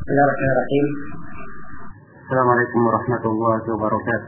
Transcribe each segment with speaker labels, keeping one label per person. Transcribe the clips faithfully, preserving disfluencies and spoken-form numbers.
Speaker 1: Bismillahirrahmanirrahim. Assalamualaikum warahmatullahi wabarakatuh.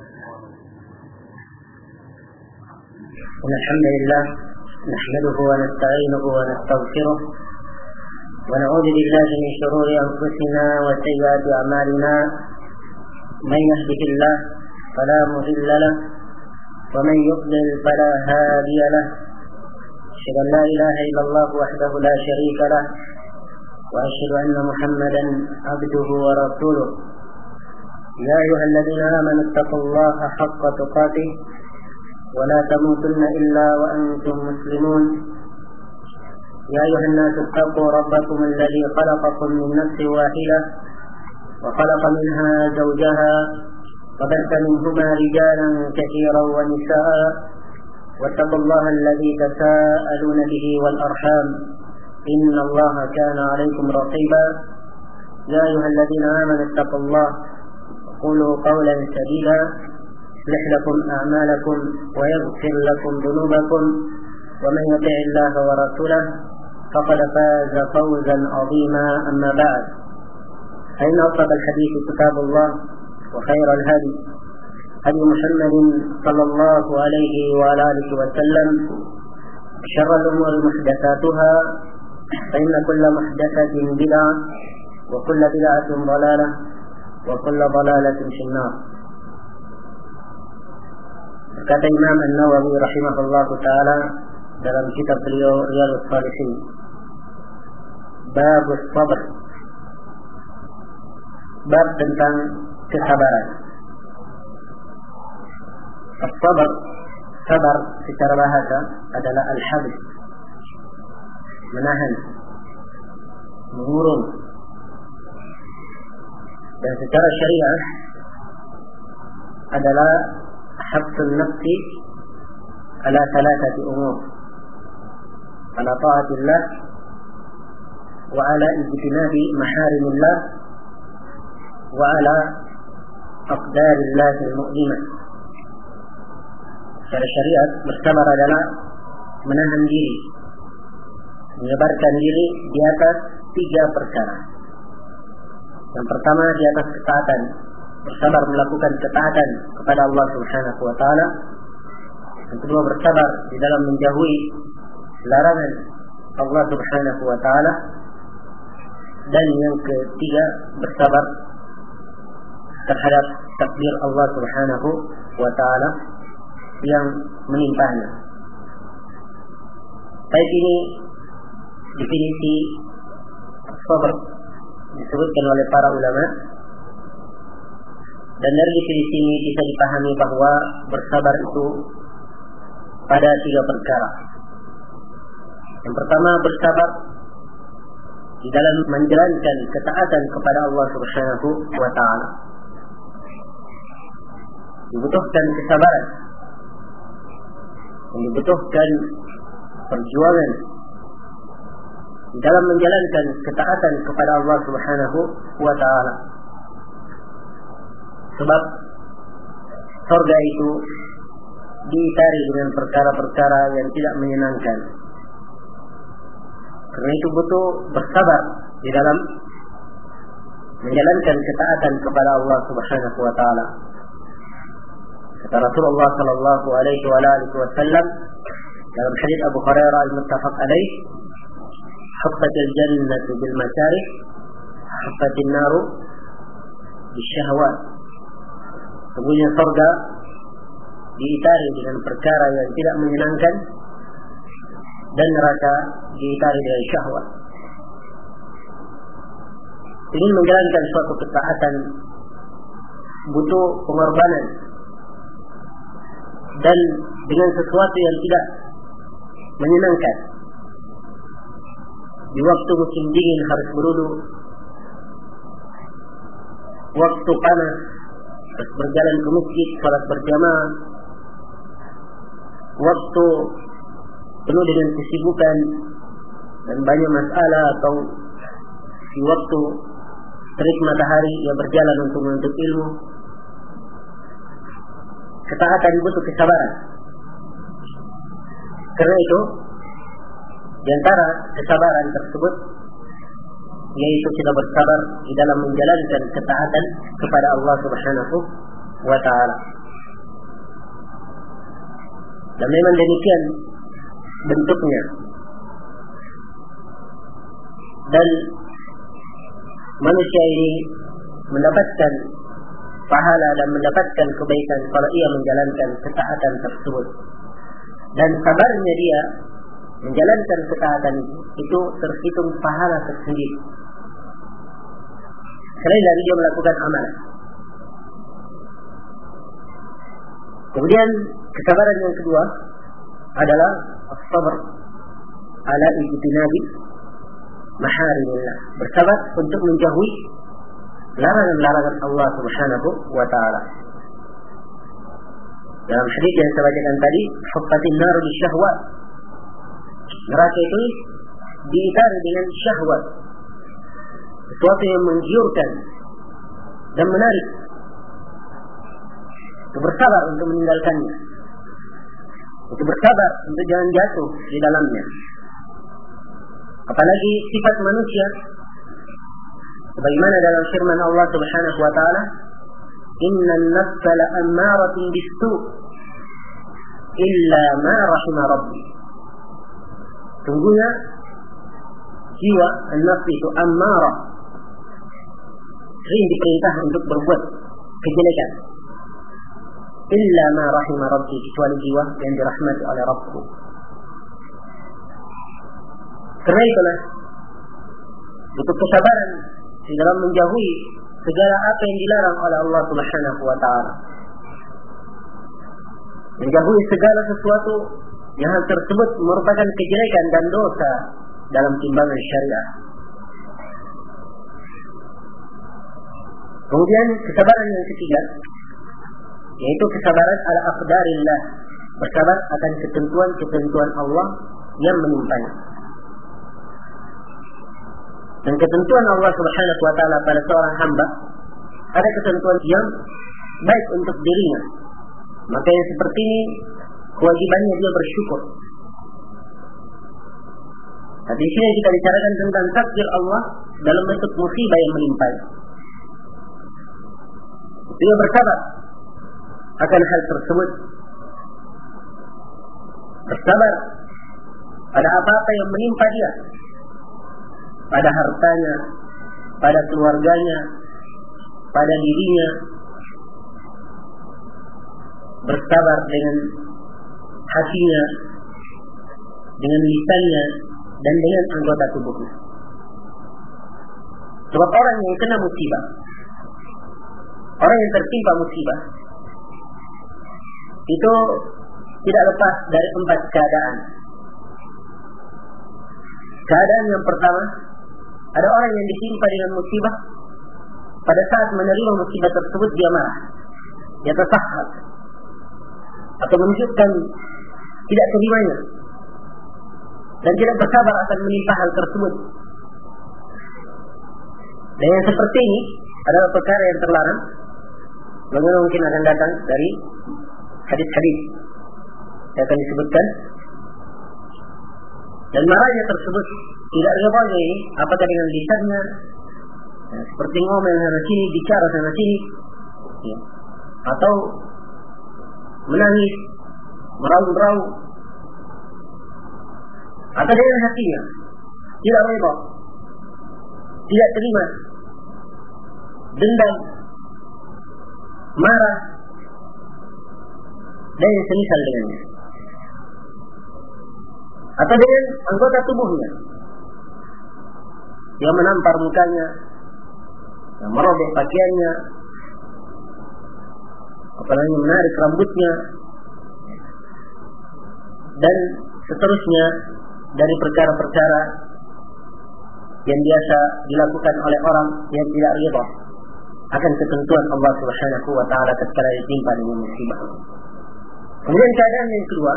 Speaker 1: Alhamdulillah, nahmaduhu wa nasta'inuhu wa nastaghfiruh wa na'udzu billahi min shururi anfusina wa sayyiati a'malina. Man yahdihillah fala mudilla lahu wa man yudlil fala hadiya lahu. Asyhadu an la ilaha illallah wahdahu la syarika lahu وأشهد أن محمدا عبده ورسوله. يا أيها الذين آمنوا اتقوا الله حق تقاته ولا تموتن إلا وأنتم مسلمون. يا أيها الناس اتقوا ربكم الذي خلقكم من نفس واحدة وخلق منها زوجها وبث منهما رجالا كثيرا ونساء واتقوا الله الذي تساءلون به والأرحام إن الله كان عليكم رقيبا. يا أيها الذين آمنوا اتقوا الله قولوا قولا سديدا يصلح لكم أعمالكم ويغفر لكم ذنوبكم ومن يطع الله ورسوله فقد فاز فوزا عظيما. أما بعد، فإن أصدق الحديث كتاب الله وخير الهدي هدي محمد صلى الله عليه وعلى آله وسلم. شر الأمور محدثاتها فإن كل محدثة بدعة وكل بدعة ضلالة وكل ضلالة في النار. Kata Imam An-Nawawi rahimahullahu taala dalam kitab beliau Riyadhus Shalihin, bab sabr, bab tentang kesabaran. As-sabr, sabar secara bahasa adalah al-habs, menahan, mengurung. Dan secara syariah adalah habsun nafsi ala thalathati umur, ala ta'atillah wa ala ijtinabi maharimillah wa ala aqdarillah al-mu'limah. Secara syariat bersabar adalah menahan diri, menyebarkan diri di atas tiga perkara. Yang pertama, di atas ketaatan, bersabar melakukan ketaatan kepada Allah Subhanahu wa taala. Yang kedua, bersabar di dalam menjauhi larangan Allah Subhanahu wa taala. Dan yang ketiga, bersabar terhadap takdir Allah Subhanahu wa taala yang menimpanya. Baik, ini definisi sabar disebutkan oleh para ulama, dan dari definisi ini bisa dipahami bahwa bersabar itu pada tiga perkara. Yang pertama, bersabar di dalam menjalankan ketaatan kepada Allah Subhanahu wa taala. Dibutuhkan kesabaran, dan dibutuhkan perjuangan dalam menjalankan ketaatan kepada Allah Subhanahu wa taala. Sebab surga itu diitari dengan perkara-perkara yang tidak menyenangkan. Karena itu butuh bersabar di dalam menjalankan ketaatan kepada Allah Subhanahu wa taala. Kata Rasulullah sallallahu alaihi wa alihi wasallam dalam hadis Abu Hurairah al-muttafaq alaih, huffatil jannatu bil makarih, huffatin naru bisyahwat. Sungguhnya surga diitari dengan perkara yang tidak menyenangkan, dan neraka diitari dengan syahwat. Ingin menjalankan suatu ketaatan butuh pengorbanan, dan dengan sesuatu yang tidak menyenangkan. Di waktu musim dingin harus berwudu, waktu panas harus berjalan ke masjid, salat berjamaah, waktu penuh dengan kesibukan dan banyak masalah, atau di waktu terik matahari ia berjalan untuk menuntut ilmu. Ketaatan butuh kesabaran. Karena itu, di antara kesabaran tersebut yaitu kita bersabar di dalam menjalankan ketaatan kepada Allah Subhanahu wa taala. Dan memang demikian bentuknya. Dan manusia ini mendapatkan pahala dan mendapatkan kebaikan kalau ia menjalankan ketaatan tersebut. Dan sabarnya dia menjalankan ketaatan itu terhitung pahala tersendiri. Selain dari dia melakukan amalan. Kemudian kesabaran yang kedua adalah as-sabr ala ijtinabi maharimillah, bersabar untuk menjauhi larangan-larangan Allah Subhanahu wa taala. Dalam hadis yang saya bacakan tadi, huffatin nar bisyahwat. Neraka itu diitari dengan syahwat, sesuatu yang menggiurkan dan menarik. Itu bersabar untuk meninggalkannya. Itu bersabar untuk jangan jatuh di dalamnya. Apalagi sifat manusia, sebagaimana dalam firman Allah Subhanahu wa taala, "Innan nafsa la'ammaratun bis-su' illa ma rahima rabbi." Sungguhnya jiwa an-nafs itu ammarah, sering diperintah untuk berbuat kejelekan. Illa ma rahima rabbi, kecuali jiwa yang dirahmati oleh Rabbku. Karena itulah butuh kesabaran di dalam menjauhi segala apa yang dilarang oleh Allah Subhanahu wa taala. Menjauhi segala sesuatu yang hal tersebut merupakan kejelekan dan dosa dalam timbangan syariah. Kemudian kesabaran yang ketiga, yaitu kesabaran ala aqdarillah, bersabar akan ketentuan-ketentuan Allah yang menimpanya. Dan ketentuan Allah Subhanahu wa taala pada seorang hamba ada ketentuan yang baik untuk dirinya. Maka yang seperti ini kewajibannya dia bersyukur. Nah, di sini kita bicarakan tentang takdir Allah dalam bentuk musibah yang menimpa. Dia bersabar akan hal tersebut. Bersabar pada apa-apa yang menimpa dia, pada hartanya, pada keluarganya, pada dirinya. Bersabar dengan hatinya, dengan lisannya, dan dengan anggota tubuhnya. Sebab orang yang kena musibah, orang yang tertimpa musibah, itu tidak lepas dari empat keadaan. Keadaan yang pertama, ada orang yang ditimpa dengan musibah, pada saat menerima musibah tersebut dia marah, dia tersahhat, atau menunjukkan tidak terimanya, dan tidak bersabar akan menimpa hal tersebut. Dan yang seperti ini adalah perkara yang terlarang, bagaimana mungkin akan datang dari hadis-hadis yang akan disebutkan. Dan marahnya tersebut tidak ridhonya ini, apakah dengan lisannya, ya, seperti ngomel sana sini, bicara sana sini, ya, atau menangis, meraung-raung, atau dengan hatinya tidak ridho, tidak terima, dendam, marah, dan yang semisal dengannya. Atau dengan anggota tubuhnya yang menampar mukanya, yang merobek pakaiannya, apalagi menarik rambutnya, dan seterusnya dari perkara-perkara yang biasa dilakukan oleh orang yang tidak ridha akan ketentuan Allah Subhanahu wa taala tatkala ditimpa dengan musibah. Kemudian keadaan yang kedua,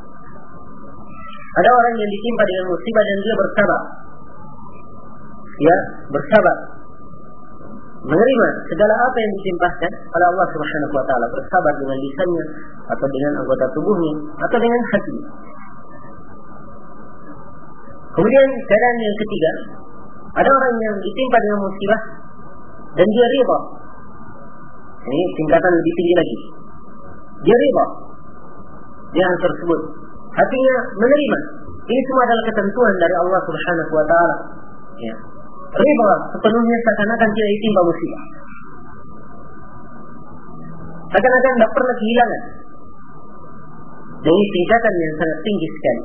Speaker 1: ada orang yang ditimpa dengan musibah dan dia bersabar. Ya, bersabar menerima segala apa yang ditimpakan oleh Allah Subhanahu wa taala, bersabar dengan lisannya atau dengan anggota tubuhnya atau dengan hatinya. Kemudian keadaan yang ketiga, Ada orang yang ditimpa dengan musibah dan dia ridha. Ini tingkatan lebih tinggi lagi. Dia ridha dengan tersebut, hatinya menerima. Ini semua adalah ketentuan dari Allah Subhanahu wa taala. Ya. Ridha sepenuhnya seakan-akan dia ditimpa musibah. Seakan-akan tidak pernah kehilangan. Dan ini tingkatan yang sangat tinggi sekali.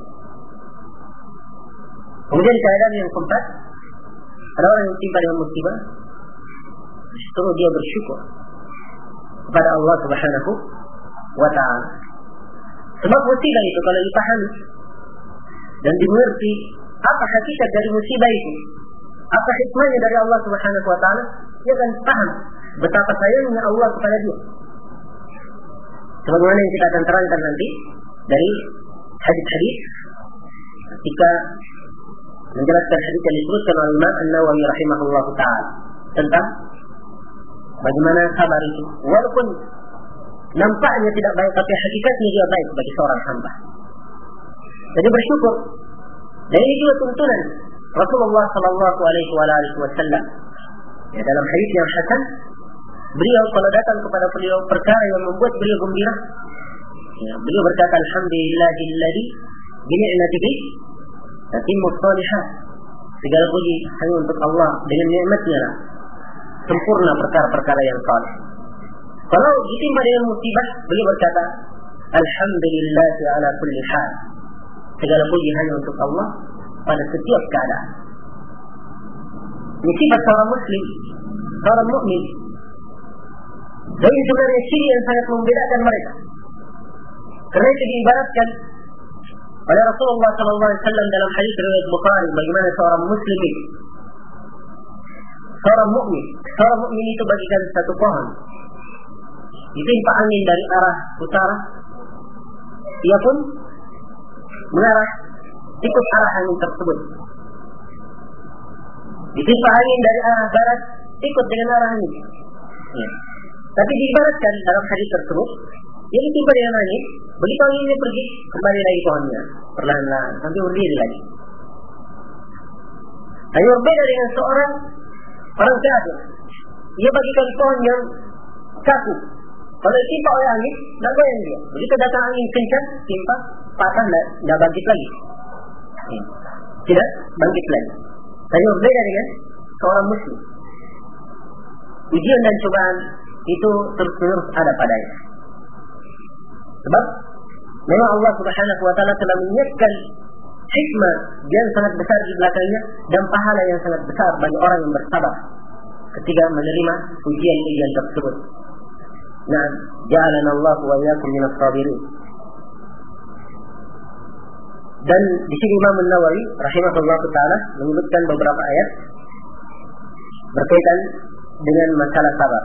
Speaker 1: Kemudian keadaan yang keempat, ada orang yang ditimpa dengan musibah, justru dia bersyukur kepada Allah Subhanahu wa taala. Sebab musibah itu kalau dipahami dan dimengerti apa hakikat dari musibah itu, apa hikmahnya dari Allah Subhanahu wa taala, dia akan paham betapa sayangnya Allah kepada dia. Sebagaimana yang kita akan terangkan nanti dari hadis-hadis ketika menjelaskan hadis yang disebutkan oleh Imam An-Nawawi rahimahullahu taala tentang bagaimana sabar itu, walaupun nampaknya tidak baik, tapi hakikatnya dia baik bagi seorang hamba. Jadi bersyukur. Dan ini juga tuntunan Rasulullah Sallallahu Alaihi Wasallam. Ya, dalam hadis yang hasan, beliau kalau datang kepada beliau perkara yang membuat beliau gembira, ya, beliau berkata, Alhamdulillahilladzi bi ni'matihi tatimmu shalihat. Segala puji hanya untuk Allah, dengan nikmatnya lah sempurna perkara-perkara yang saleh. Kalau ditimpa dengan musibah, beliau berkata, Alhamdulillahi ala kulli hal. Segala puji hanya untuk Allah pada setiap keadaan. Ini sifat seorang muslim, seorang mukmin. Dan ini sebenarnya ciri yang sangat membedakan mereka. Karena itu diibaratkan oleh Rasulullah Sallallahu Alaihi Wasallam dalam hadis riwayat Bukhari, bagaimana seorang muslim itu, seorang mukmin, seorang mukmin itu bagikan satu pohon, ditimpa angin dari arah utara, ia pun mengarah ikut arah angin tersebut. Ditimpa angin dari arah barat, ikut dengan arah angin. Ya. Tapi diibaratkan dalam hadis tersebut, dia ditimpa dengan angin, begitu anginnya pergi, kembali lagi pohonnya, perlahan-lahan, sampai berdiri lagi. Hanya berbeda dengan seorang orang kafir. Ia bagikan pohon yang kaku. Kalau ditimpa oleh angin, tidak goyang dia. Begitu datang angin kencang, timpa, patah, tidak bangkit lagi. Tidak bangkit lagi. Hanya berbeda dengan seorang muslim. Ujian dan cobaan itu terus-menerus ada padanya. Sebab memang Allah Subhanahu wa taala telah menyiapkan hikmah yang sangat besar di belakangnya dan pahala yang sangat besar bagi orang yang bersabar ketika menerima ujian-ujian tersebut. Nah, ja'alana Allah wa iyyakum minas sabirin. Dan di sini Imam An-Nawawi rahimahullah taala menyebutkan beberapa ayat berkaitan dengan masalah sabar.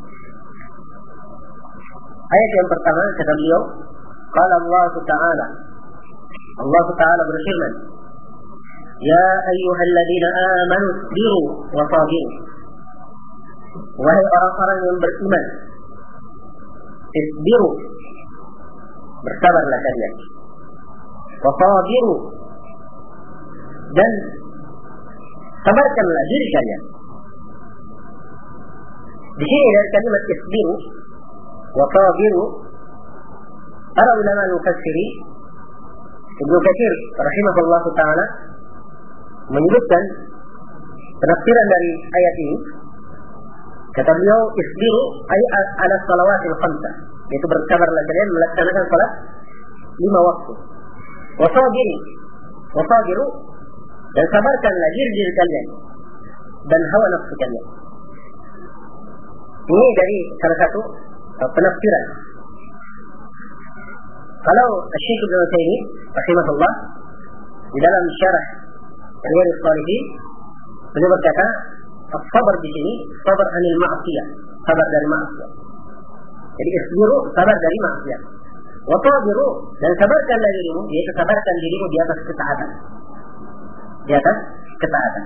Speaker 1: Ayat yang pertama kata beliau, qala Allah Ta'ala, Allah Ta'ala berfirman, ya ayyuhalladzina amanu isbiru wa sabiru. Wahai orang-orang yang beriman, isbiru, bersabarlah kalian, wa sabiru, dan sabarkanlah diri kalian. Di sini dari kalimat isbiru wa sabiru, para ulama al-mufassirin, Ibnu Katsir rahimahullah taala menyebutkan penafsiran dari ayat ini. Kata beliau, isbiru ay ala salawatil khamsah, yaitu bersabarlah kalian melaksanakan salat lima waktu. Wa sabiru, wa sabiru, dan sabarkanlah diri-diri kalian dan hawa nafsu kalian. Ini dari salah satu penafsiran. Kalau Syekh Ibnu Taimiyah rahimahullah di dalam syarah Riyadhus Shalihin, beliau berkata, sabar di sini sabar anil ma'siyah, sabar dari maksiat. Jadi isbiru, sabar dari maksiat. Wa tabiru, dan sabarkanlah dirimu, yaitu sabarkan dirimu di atas ketaatan. Di atas ketaatan.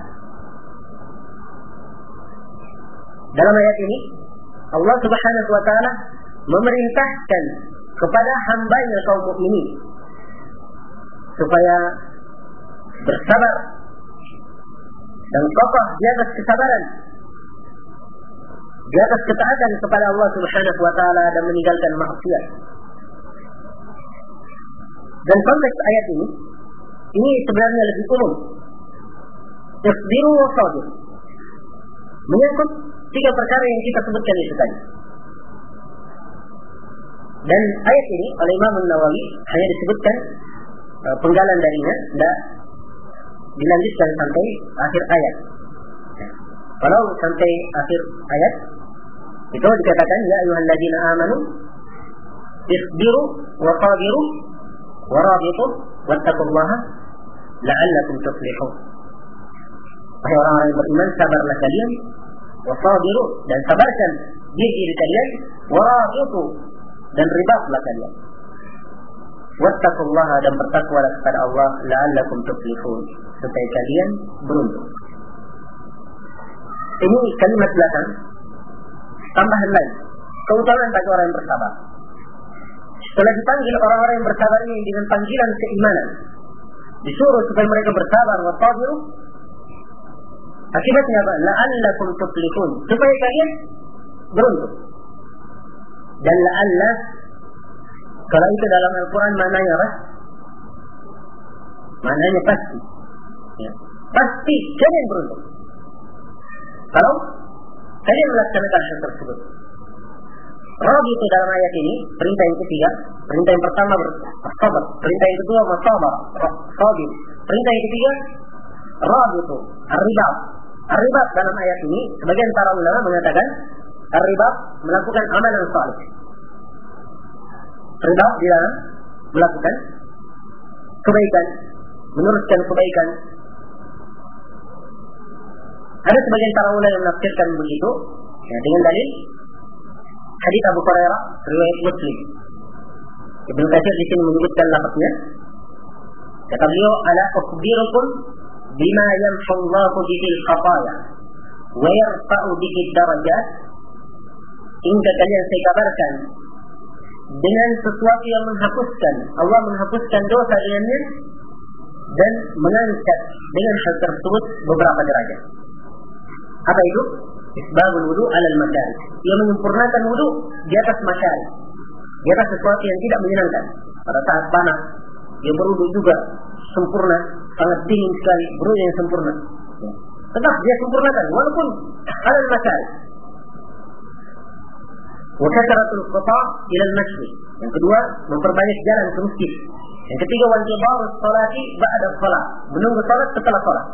Speaker 1: Dalam ayat ini Allah Subhanahu wa taala memerintahkan kepada hamba-Nya kaum mukminin supaya bersabar dan kokoh di atas kesabaran, di atas ketaatan kepada Allah Subhanahu wa taala dan meninggalkan maksiat. Dan konteks ayat ini ini sebenarnya lebih umum. Isbiru wa sabir, menyangkut tiga perkara yang kita sebutkan itu tadi. Dan ayat ini oleh Imam Nawawi hanya disebutkan uh, penggalan darinya, tidak dilanjutkan sampai akhir ayat. Kalau sampai akhir ayat itu dikatakan ya ayyuhalladzina amanu isbiru wa sabiru wa rabitu wattaqullaha la'allakum tuflihun. Wahai orang-orang yang beriman, sabarlah kalian, wa sabiru, dan sabarkan diri kalian, wa rabitu, dan ribatlah kalian, wattaqullaha, dan bertakwalah kepada Allah, la'allakum tuflihun, supaya kalian beruntung. Ini kalimat belakang tambahan lain, keutamaan bagi orang yang bersabar. Setelah dipanggil orang-orang yang bersabar ini dengan panggilan keimanan, disuruh supaya mereka bersabar, wa sabiru, akibatnya apa? La'allakum tuflihun, supaya kalian beruntung. Dan la'alla, kalau itu dalam Al-Quran maknanya apa? Maknanya pasti, ya. Pasti kalian beruntung kalau kalian melaksanakan hal tersebut. Rabi itu dalam ayat ini perintah yang ketiga. Perintah yang pertama bersabar, perintah yang kedua bersabar, sabir. Perintah yang ketiga Rabi itu ar-ribat. Ar-ribat dalam ayat ini sebagian para ulama mengatakan ar-ribat melakukan amalan saleh. Ribat di dalam melakukan kebaikan, meneruskan kebaikan. Ada sebagian para ulama yang menafsirkan begitu, ya, dengan dalil hadis Abu Hurairah riwayat Muslim. Ibnu Katsir di sini menyebutkan lafaznya. Kata beliau, "Ala ukhbirukum bima yamhu Allahu bihi al-khataya wa yarfa'u bihi ad-darajat." Hingga kalian saya kabarkan dengan sesuatu yang menghapuskan, Allah menghapuskan dosa dengannya dan mengangkat dengan hal tersebut beberapa derajat. Apa itu? Isbabul wudu alal makarih. Ia menyempurnakan wudu di atas makarih, di atas sesuatu yang tidak menyenangkan. Pada saat panas, dia berwudu juga sempurna, sangat dingin sekali, berwudu yang sempurna. Tetap dia sempurnakan walaupun alal makarih. Wa kasratul qata' ila al-masjid. Yang kedua, memperbanyak jalan ke masjid. Yang ketiga, wa intidharus salati ba'da shalah, menunggu salat setelah salat.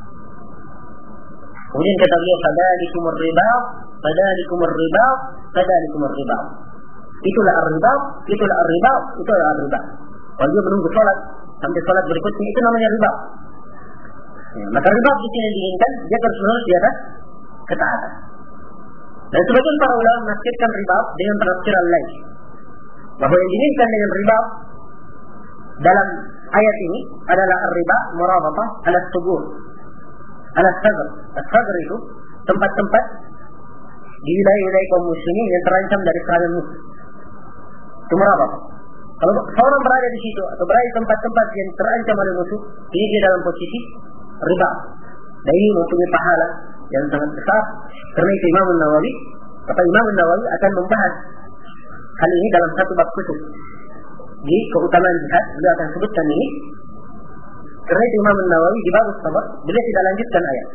Speaker 1: Kemudian kata beliau, fadalikumur ribat, fadalikumur ribat, fadalikumur ribat. Itulah ar-ribat, itulah ar-ribat, itulah ar-ribat. Kalau dia menunggu salat sampai salat berikutnya, itu namanya ribat. Ya, maka ribat di sini diinginkan dia harus menurut di atas ketaatan. Dan sebagian para ulama menafsirkan ribat dengan penafsiran lain, bahwa yang diinginkan dengan ribat dalam ayat ini adalah ar-riba murabatah ala sugur, ala sadr. Sadr itu tempat-tempat di wilayah-wilayah kaum muslimin yang terancam dari serangan musuh. Itu murabatah. Kalau seorang berada di situ atau berada di tempat-tempat yang terancam oleh musuh, ini dia dalam posisi riba. Dan ini mempunyai pahala yang sangat besar. Karena itu Imam Nawawi, kata Imam Nawawi akan membahas hal ini dalam satu bab khusus di keutamaan jihad. Beliau akan sebutkan ini. Karena itu Imam Nawawi di bab sabar beliau tidak lanjutkan ayat,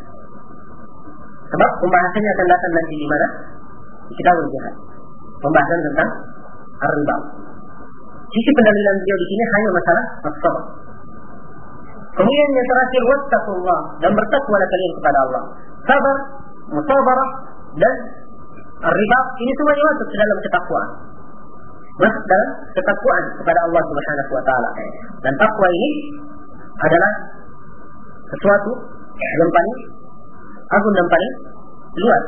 Speaker 1: sebab pembahasannya akan datang nanti di mana? Di kitab jihad, pembahasan tentang ar-riba. Sisi pendalilan beliau di sini hanya masalah sabar. Kemudian yang terakhir, wattaqullah, dan bertakwalah kalian kepada Allah. Sabar, musabarah, dan riba, ini semuanya masuk ke dalam ketakwaan. Masuk dalam ketakwaan kepada Allah Subhanahu wa taala. Dan takwa ini adalah sesuatu yang paling agung dan paling luas.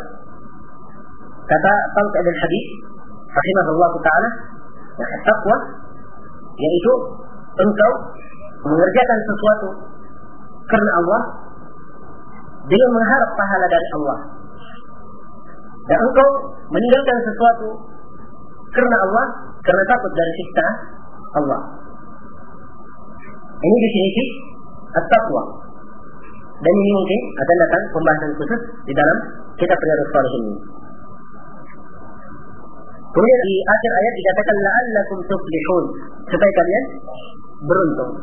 Speaker 1: Kata Talq al-Hadith rahimahullah taala, takwa yaitu engkau mengerjakan sesuatu karena Allah dengan mengharap pahala dari Allah, dan engkau meninggalkan sesuatu karena Allah karena takut dari siksa Allah. Ini definisi at-taqwa. Dan ini mungkin akan datang pembahasan khusus di dalam kitab Riyadhus Shalihin ini. Kemudian di akhir ayat dikatakan la'allakum tuflihun, supaya kalian beruntung.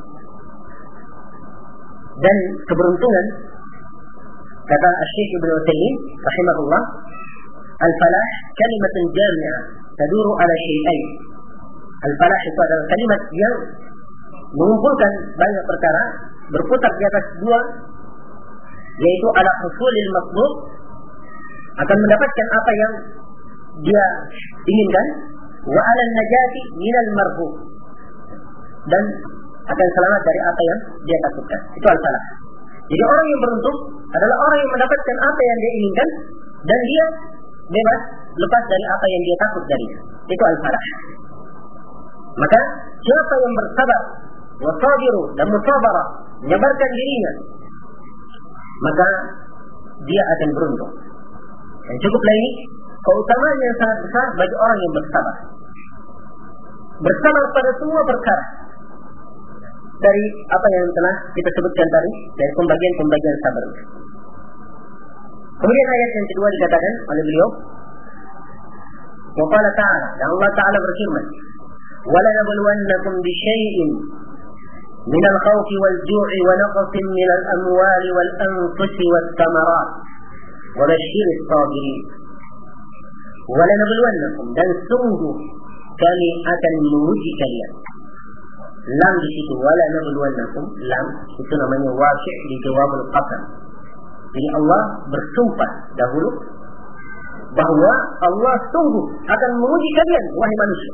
Speaker 1: Dan keberuntungan, kata Syekh Ibnu Utsaimin rahimahullah, al-falah kalimatun jami'ah taduru ala syai'ain. Al-falah itu adalah kalimat yang mengumpulkan banyak perkara, berputar di atas dua, yaitu ala husulil matlub, akan mendapatkan apa yang dia inginkan, wa ala najati minal marhub, dan akan selamat dari apa yang dia takutkan. Itu al-falah. Jadi orang yang beruntung adalah orang yang mendapatkan apa yang dia inginkan dan dia bebas lepas dari apa yang dia takut darinya. Itu al-falah. Maka siapa yang bersabar, wasabiru, dan musabara, menyabarkan dirinya, maka dia akan beruntung. Dan cukuplah ini keutamaan yang sangat besar bagi orang yang bersabar. Bersabar pada semua perkara, dari apa yang telah kita sebutkan tadi, dari pembagian-pembagian sabar. Kemudian ayat yang kedua dikatakan oleh beliau, wa qala ta'ala, dan Allah Ta'ala berfirman, wa lanabluwannakum bisyai'in minal khawfi wal ju'i wa naqsin minal amwali wal anfusi wat thamarat wa basyiris sabirin. Wa lanabluwannakum, dan sungguh kami akan menguji kalian. Lam di situ, wala nabluwannakum, lam itu namanya wasy' di jawabul qasam. Jadi Allah bersumpah dahulu bahwa Allah sungguh akan menguji kalian, wahai manusia.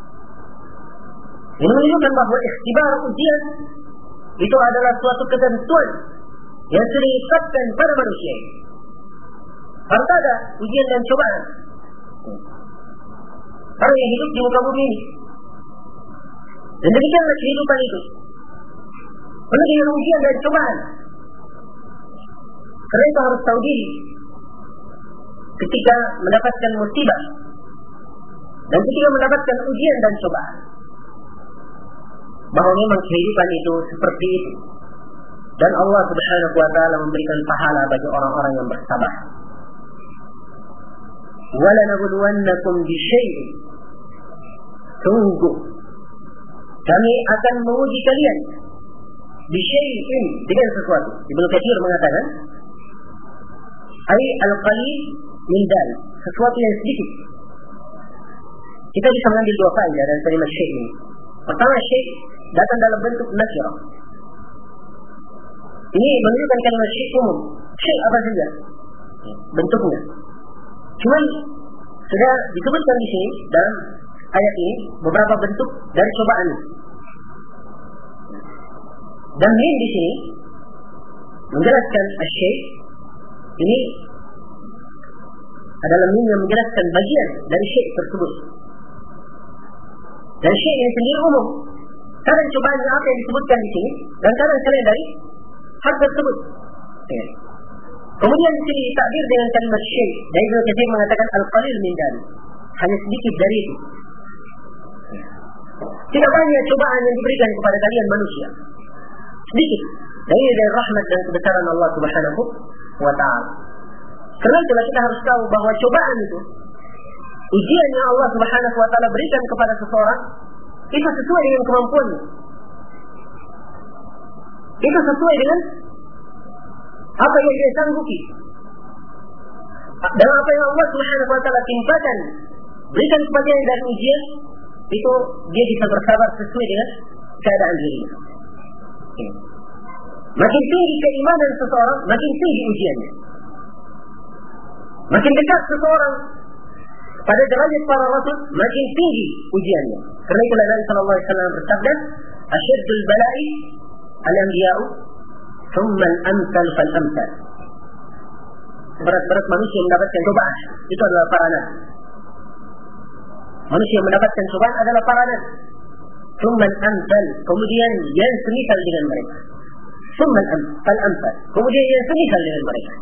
Speaker 1: Ini menunjukkan bahwa ikhtibar, ujian, itu adalah suatu ketentuan yang sudah ditetapkan pada manusia. Harus ada ujian dan cobaan. Orang yang hidup di muka bumi ini. Dan demikianlah kehidupan itu, penuh dengan ujian dan cobaan. Karena itu harus tahu diri ketika mendapatkan musibah dan ketika mendapatkan ujian dan cobaan, bahwa memang kehidupan itu seperti itu. Dan Allah Subhanahu wa ta'ala memberikan pahala bagi orang-orang yang bersabar. وَلَنَبْلُوَنَّكُمْ بِشَيْءٍ, sungguh kami akan menguji kalian bisyai'in, dengan sesuatu. Ibnu Katsir mengatakan ai al-qalil min dal, sesuatu yang sedikit. Kita bisa mengambil dua faedah dari kalimat syai' ini. Pertama, syai' datang dalam bentuk nakirah. Ini menunjukkan kalimat syai' umum. Syai' apa saja bentuknya. Cuma sudah disebutkan di sini dalam ayat ini beberapa bentuk dari cobaan. Dan min di sini menjelaskan asyai' ini adalah min yang menjelaskan bagian dari syai' tersebut. Dan syai' ini sendiri umum. Kadang cobaan apa yang disebutkan di sini dan kadang selain dari hal tersebut. Ya. Kemudian di sini takdir dengan kalimat syai'. Dan Ibnu Katsir mengatakan al-qalil min dzalik, hanya sedikit dari itu. Tidak banyak cobaan yang diberikan kepada kalian manusia, sedikit. Dan ini dari rahmat dan kebesaran Allah Subhanahu wa ta'ala. Karena itulah kita harus tahu bahwa cobaan itu, ujian yang Allah Subhanahu wa ta'ala berikan kepada seseorang, itu sesuai dengan kemampuannya. Itu sesuai dengan apa yang dia sanggupi. Dan apa yang Allah Subhanahu wa ta'ala timpakan, berikan kepadanya dari ujian, itu dia bisa bersabar sesuai dengan keadaan dirinya. Makin tinggi keimanan seseorang, makin tinggi ujiannya. Makin dekat seseorang pada derajat para rasul, makin tinggi ujiannya. Karena itulah Nabi sallallahu alaihi wasallam bersabda, "Asyaddul bala'i al-anbiya'u, thumma al-amsal fal-amsal." Berat-berat manusia mendapatkan cobaan itu adalah para nabi. Manusia mendapatkan cobaan adalah para nabi. Thumma al-amsal, kemudian yang semisal dengan mereka. Thumma al-amsal, kemudian yang semisal dengan mereka.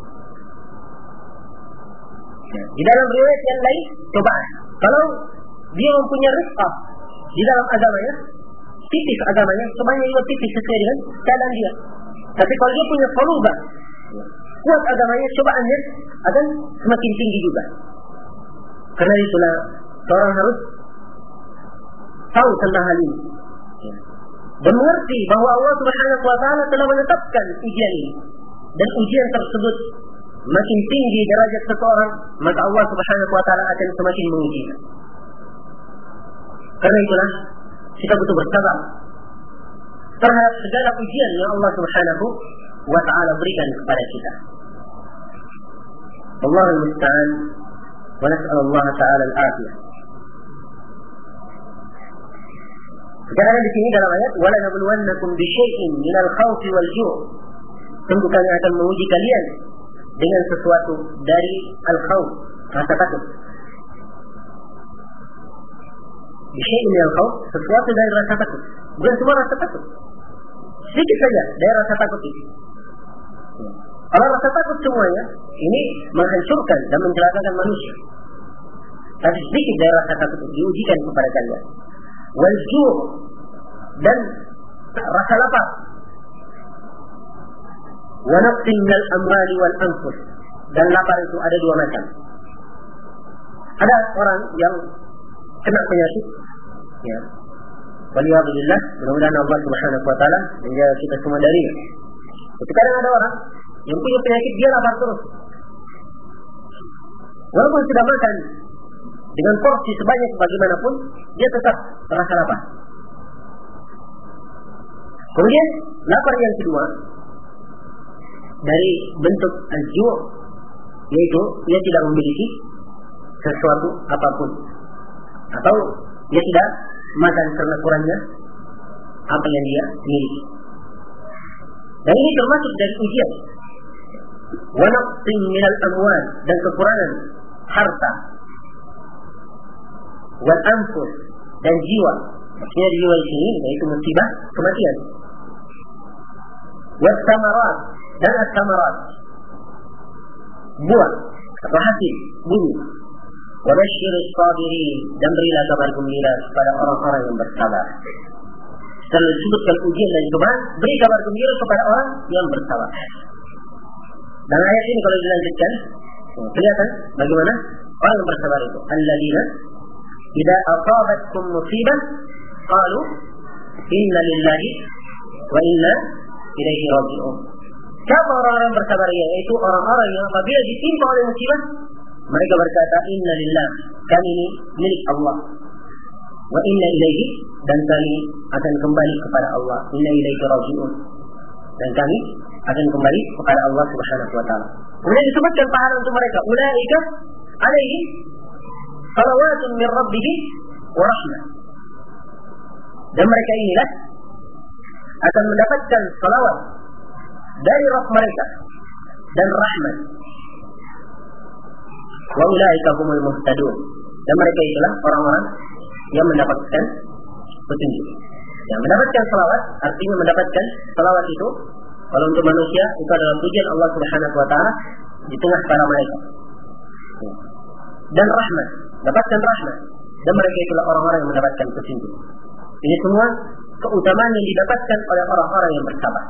Speaker 1: Di dalam riwayat yang lain, cobaan. Kalau dia mempunyai rizqah di dalam agamanya, tipis agamanya, semuanya juga tipis sesuai dengan keadaan dia. Tapi kalau dia punya salubah, Kuat agamanya, cobaannya akan semakin tinggi juga. Karena itulah seorang harus tahu tentang hal ini dan mengerti bahwa Allah Subhanahu wa taala telah menetapkan ujian ini, dan ujian tersebut makin tinggi derajat seseorang, maka Allah Subhanahu wa taala akan semakin menguji. Karena itulah kita butuh bersabar terhadap segala ujian yang Allah Subhanahu wa taala berikan kepada kita. Allahul musta'an, wa nas'alullah ta'ala al-afiyah. Sekarang di sini dalam ayat wala nabluwannakum bisyai'in minal khawfi wal ju'. Tentu kami akan menguji kalian dengan sesuatu dari al-khawf, rasa takut. Bisyai'in minal khawf, sesuatu dari rasa takut. Bukan semua rasa takut. Sedikit saja dari rasa takut itu. Kalau rasa takut semuanya ini menghancurkan dan mencelakakan manusia. Tapi sedikit dari rasa takut itu diujikan kepada kalian. Wal ju' dan rasa lapar. Wa naqsin minal amwali wal anfus. Dan lapar itu ada dua macam. Ada orang yang kena penyakit, ya. Waliyahudillah, mudah-mudahan Allah Subhanahu wa taala menjaga kita semua darinya. Tapi kadang ada orang yang punya penyakit, dia lapar terus. Walaupun sudah makan dengan porsi sebanyak bagaimanapun, dia tetap terasa lapar. Kemudian lapar yang kedua dari bentuk al-ju', yaitu dia tidak memiliki sesuatu apapun, atau dia tidak makan karena kurangnya apa yang dia miliki. Dan ini termasuk dari ujian. Wa naqsin minal amwal, dan kekurangan harta, wal anfus, dan jiwa. Maksudnya jiwa di sini yaitu musibah kematian. Was samarat, dan as-samarat, buah atau hasil bumi. Wa basyirus sabirin, dan berilah kabar gembira kepada orang-orang yang bersabar. Setelah disebutkan ujian dan cobaan, beri kabar gembira kepada orang yang bersabar. Dan ayat ini kalau dilanjutkan, kelihatan bagaimana orang yang bersabar itu. Alladzina idza asabatkum musibah qalu inna lillahi wa inna ilaihi raji'un. Siapa orang-orang yang bersabar? Yaitu orang-orang yang apabila ditimpa oleh musibah, mereka berkata inna lillah, kami ini milik Allah, wa inna ilaihi, dan kami akan kembali kepada Allah, inna ilaihi raji'un, dan kami akan kembali kepada Allah Subhanahu wa taala. Kemudian disebutkan pahala untuk mereka, ulaika alaihim salawatun min rabbihim wa rahmah. Dan mereka inilah akan mendapatkan salawat dari Rabb mereka dan rahmat. Wa ulaika humul muhtadun. Dan mereka itulah orang-orang yang mendapatkan petunjuk. Yang mendapatkan salawat artinya mendapatkan salawat itu, kalau untuk manusia itu adalah pujian Allah Subhanahu wa taala di tengah para malaikat. Dan rahmat, dapatkan rahmat. Dan mereka itulah orang-orang yang mendapatkan petunjuk. Ini semua keutamaan yang didapatkan oleh orang-orang yang bersabar.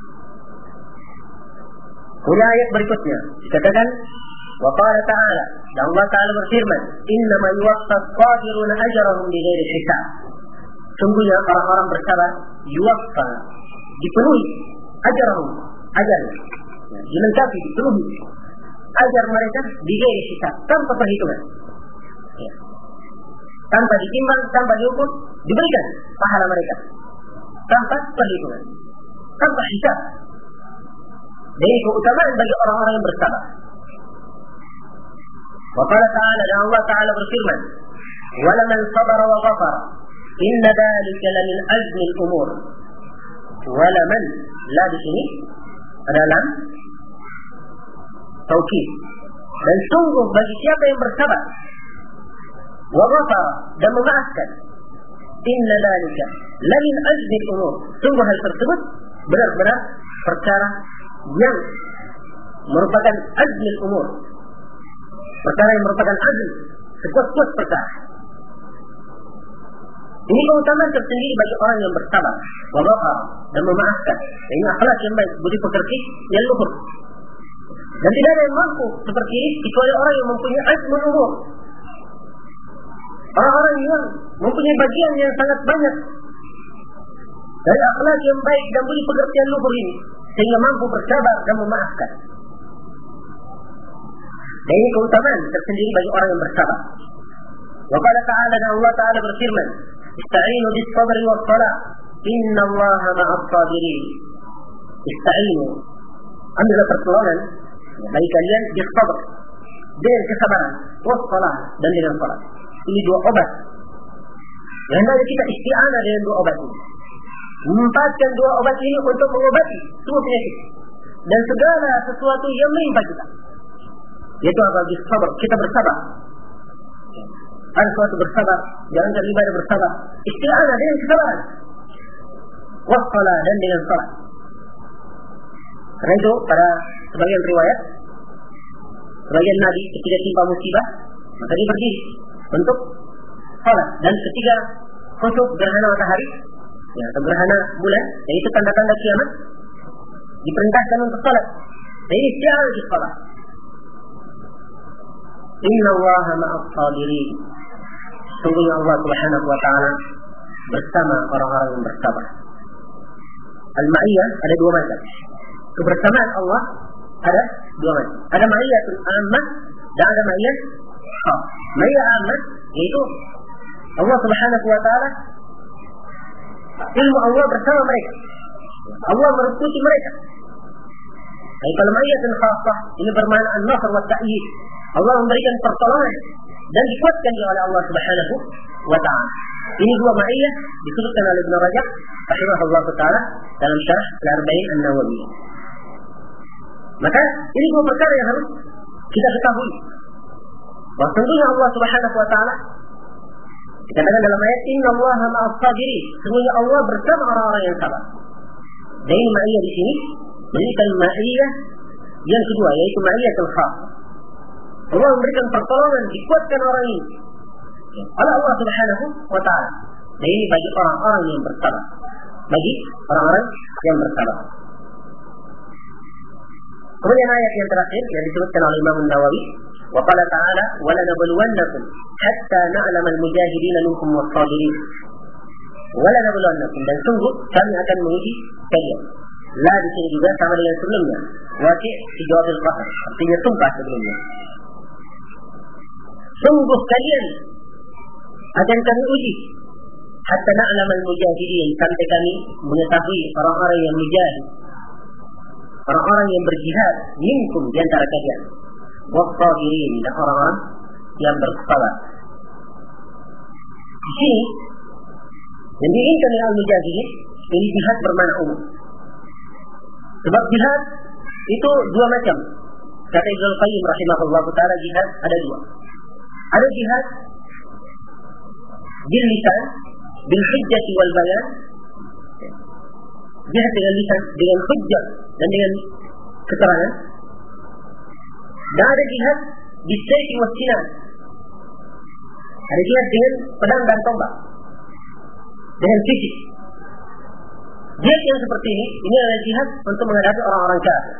Speaker 1: Kemudian ayat berikutnya dikatakan wa qala ta'ala, dan Allah Ta'ala berfirman, innama yuwaffas sabiruna ajrahum bighairi hisab. Sungguhnya orang-orang bersabar yuwaffa, dipenuhi ajrahum, ajar, ya, dilengkapi, dipenuhi ajar mereka bighairi hisab, tanpa perhitungan, ya. Tanpa ditimbang, tanpa diukur, diberikan pahala mereka tanpa perhitungan, tanpa hisab. Jadi keutamaan bagi orang-orang yang bersabar. Wa qala ta'ala, dan Allah Ta'ala berfirman, wala man sabara wa ghafara inna dzalika lamin azmi al-umur. Wala man, la di sini adalah taukid. Dan sungguh bagi siapa yang bersabar wa ghafara, dan memaafkan, inna dzalika lamin azmi al-umur. Sungguh hal tersebut benar-benar perkara yang merupakan azmi al-umur, perkara yang merupakan azmi, sekuat-kuat perkara. Ini keutamaan tersendiri bagi orang yang bersabar, wa ghafara, dan memaafkan. Ini akhlak yang baik, budi pekerti yang luhur. Dan tidak ada yang mampu seperti ini kecuali orang yang mempunyai azmul umur. Orang-orang yang mempunyai bagian yang sangat banyak dari akhlak yang baik dan budi pengertian luhur ini, sehingga mampu bersabar dan memaafkan. Dan ini keutamaan tersendiri bagi orang yang bersabar. Wa qala ta'ala, dan Allah Ta'ala berfirman, Ista'inu bis sabri was salah, inna Allaha ma'as sabirin. Ista'inu, ambillah pertolongan bagi kalian bis sabr, dengan kesabaran, was salah, dan dengan salat. Ini dua obat. Dan hendaknya kita isti'anah dengan dua obat ini. Memanfaatkan dua obat ini untuk mengobati semua penyakit dan segala sesuatu yang menimpa kita. Yaitu apa? Sabar. Kita bersabar. Ada sesuatu bersabar. Jangan ibadah bersabar. Isti'anah dengan kesabaran. Wassalah, dan dengan salat. Karena itu pada sebagian riwayat, sebagian Nabi ketika timpa musibah, maka dia berdiri untuk salat. Dan ketika khusuf gerhana matahari, ya, atau gerhana bulan, dan itu tanda-tanda kiamat, diperintahkan untuk salat. Dan ini isti'anah di salat. Inna Allaha ma'as sabirin. Sungguhnya Allah Subhanahu wa ta'ala bersama orang-orang yang bersabar. Al-ma'iyah ada dua macam. Kebersamaan Allah ada dua macam. Ada ma'iyatul ammah dan ada ma'iyah khas. Ma'iyah ammah yaitu Allah Subhanahu wa ta'ala, ilmu Allah bersama mereka. Allah merekuti mereka. Tapi kalau ma'iyatul khasah ini bermakna an-nasr wa ta'yid. Allah memberikan pertolongan dan dikuatkan oleh Allah Subhanahu wa ta'ala. Ini dua ma'iyah disebutkan oleh Ibnu Rajab rahimahullah ta'ala dalam syarah Al-Arba'in An-Nawawi. Maka ini dua perkara yang harus kita ketahui. Bahwa tentunya Allah Subhanahu wa ta'ala dikatakan dalam ayat Inna Allaha ma'as sabirin. Sesungguhnya Allah bersama orang-orang yang sabar. Dan ini ma'iyah di sini menjadikan ma'iyah yang kedua, yaitu ma'iyatul khas. Allah memberikan pertolongan, dikuatkan orang ini oleh Allah Subhanahu wa ta'ala. Dan ini bagi orang-orang yang bersabar. Bagi orang-orang yang bersabar. Kemudian ayat yang terakhir yang disebutkan oleh Imam Nawawi, wa qala ta'ala wa lanabluwannakum hatta na'lamal mujahidin minkum was-sabirin. Wa lanabluwannakum, dan sungguh kami akan menguji kalian. La di sini juga sama dengan sebelumnya. Waqi' fi jawab al-qasam, artinya sumpah sebelumnya. Sungguh kalian akan kami uji hatta na'lamal mujahidin, sampai kami mengetahui orang-orang yang mujahid, orang-orang yang berjihad minkum di antara kalian, was-sabirin, dan orang-orang yang bersabar. Di sini yang diinginkan oleh al-mujahidin ini jihad bermakna umum. Sebab jihad itu dua macam. Kata Ibnu Qayyim rahimahullah ta'ala, jihad ada dua. Ada jihad bil lisan, bil hujjah wal bayan. Jihad dengan lisan, dengan hujjah dan dengan keterangan. Dan ada jihad bis sayfi was sinan. Ada jihad dengan pedang dan tombak, dengan fisik. Jihad yang seperti ini, ini adalah jihad untuk menghadapi orang-orang kafir.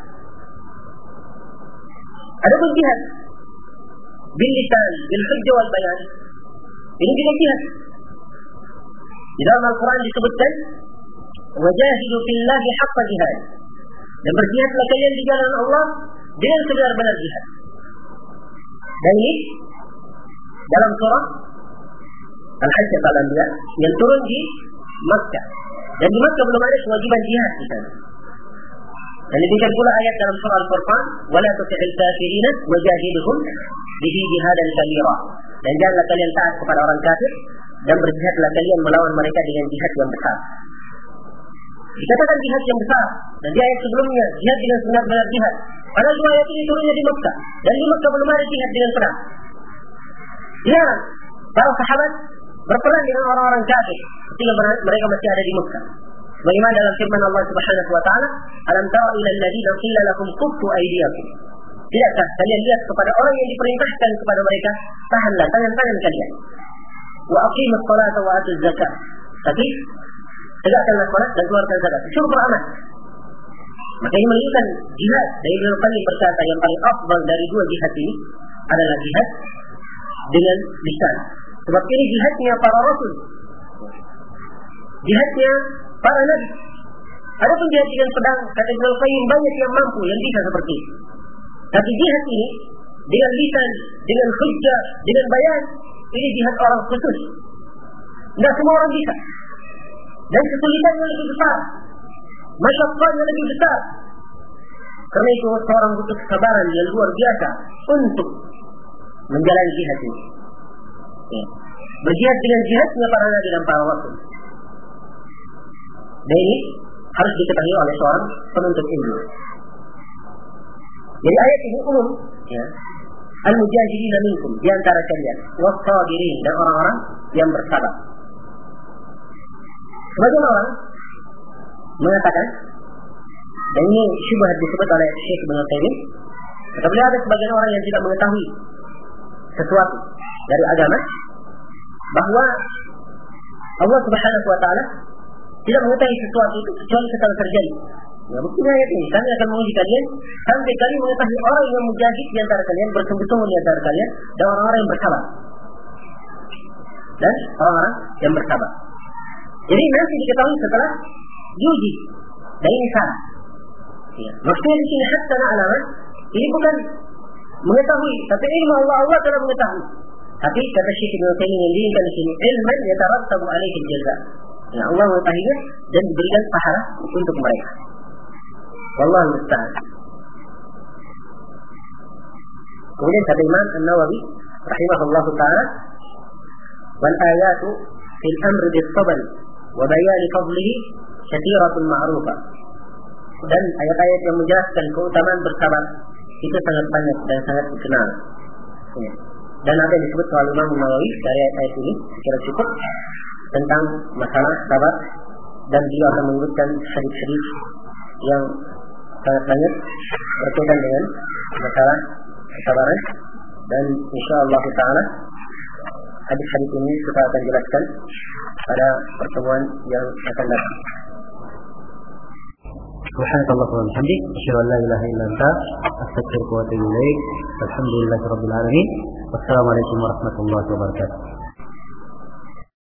Speaker 1: Ada pun jihad bil lisan, bil hujjah wal bayan. Ini juga jihad. Di dalam Al-Quran disebutkan wajahidu fillahi haqqa jihad, dan berjihadlah kalian di jalan Allah dengan sebenar-benar jihad. Dan ini dalam surah Al-Hajj al-Anbiya yang turun di Makkah. Dan di Makkah belum ada kewajiban jihad di sana. Dan demikian pula ayat dalam surah Al-Furqan, wala tuti'il kafirina wajahiduhum bihi jihadan kabira. Dan janganlah kalian taat kepada orang kafir, dan berjihadlah kalian melawan mereka dengan jihad yang besar. Dikatakan jihad yang besar, dan di ayat sebelumnya jihad dengan sebenar-benar jihad. Padahal dua ayat ini turunnya di Makkah, dan di Makkah belum ada jihad dengan perang. Dilarang para sahabat berperang dengan orang-orang kafir ketika mereka masih ada di Makkah. Bagaimana dalam firman Allah Subhanahu wa ta'ala, alam tara ila alladziina qila lakum kuffu aydiyakum. Tidakkah kalian lihat kepada orang yang diperintahkan kepada mereka, tahanlah tangan-tangan kalian, wa aqimus salata wa atuz zakat, tapi tegakkanlah salat dan keluarkan zakat. Suruh beramal. Maka ini menunjukkan jihad. Dari Ibnu Qayyim berkata yang paling afdal dari dua jihad ini adalah jihad dengan lisan. Sebab ini jihadnya para rasul, jihadnya para nabi. Adapun jihad dengan pedang, kata Ibnu Qayyim, banyak yang mampu yang bisa seperti itu. Tapi jihad ini dengan lisan, dengan hujjah, dengan bayan, ini jihad orang khusus. Tidak semua orang bisa. Dan kesulitannya lebih besar, masyaqqahnya lebih besar. Karena itu seorang butuh kesabaran yang luar biasa untuk menjalani jihad ini. Ya. Berjihad dengan jihadnya para nabi dan para rasul. Dan ini harus diketahui oleh seorang penuntut ilmu. Jadi ayat ini umum, ya. Al-mujahidina minkum, di antara kalian, was-sabirin, dan orang-orang yang bersabar. Sebagian orang mengatakan, dan ini syubhat disebut oleh Syekh Ibnu Taimiyah, apabila ada sebagian orang yang tidak mengetahui sesuatu dari agama, bahwa Allah Subhanahu wa taala tidak mengetahui sesuatu itu kecuali setelah terjadi. Ya, buktinya ayat ini, kami akan menguji kalian sampai kalian mengetahui orang yang mujahid di antara kalian, bersungguh-sungguh di antara kalian, dan orang-orang yang bersabar. Dan orang-orang yang bersabar. Jadi nanti diketahui setelah diuji. Dan ini salah. Ya. Maksudnya di sini hatta na'laman, ini bukan mengetahui, tapi ilmu Allah, Allah telah mengetahui. Tapi kata Syekh Ibnu Taimiyah yang diinginkan di sini, ilman yatarattabu alaihi al-jaza. Ya, Allah mengetahuinya dan diberikan pahala untuk mereka. Wallahu musta'an. Kemudian kata Imam An-Nawawi rahimahullahu taala, wal ayatu fil amri bis sabr wa bayan fadlihi kathiratun ma'rufah. Dan ayat-ayat yang menjelaskan keutamaan bersabar itu sangat banyak dan sangat dikenal. Ya. Dan apa yang disebut oleh Imam Nawawi dari ayat-ayat ini sekira cukup tentang masalah sabar, dan beliau akan menyebutkan hadis-hadis yang sangat banyak berkaitan dengan masalah kesabaran, dan insyaallah taala hadis-hadis ini kita akan jelaskan pada pertemuan yang akan datang. Subhanakallahumma wa bihamdik, asyhadu an la ilaha illa anta, astaghfiruka wa atubu ilaik. Alhamdulillahirabbil alamin. Wassalamualaikum warahmatullahi wabarakatuh.